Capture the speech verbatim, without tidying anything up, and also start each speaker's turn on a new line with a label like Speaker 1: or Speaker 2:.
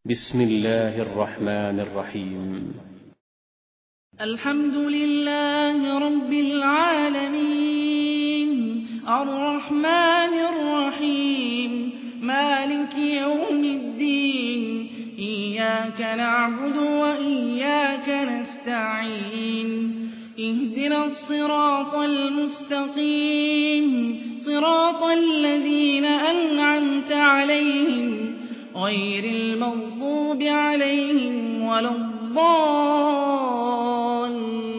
Speaker 1: بسم الله الرحمن الرحيم.
Speaker 2: الحمد لله رب العالمين الرحمن الرحيم مالك يوم الدين إياك نعبد وإياك نستعين اهدنا الصراط المستقيم صراط الذين أنعمت عليهم غير المغضوب عليهم ولا الضالين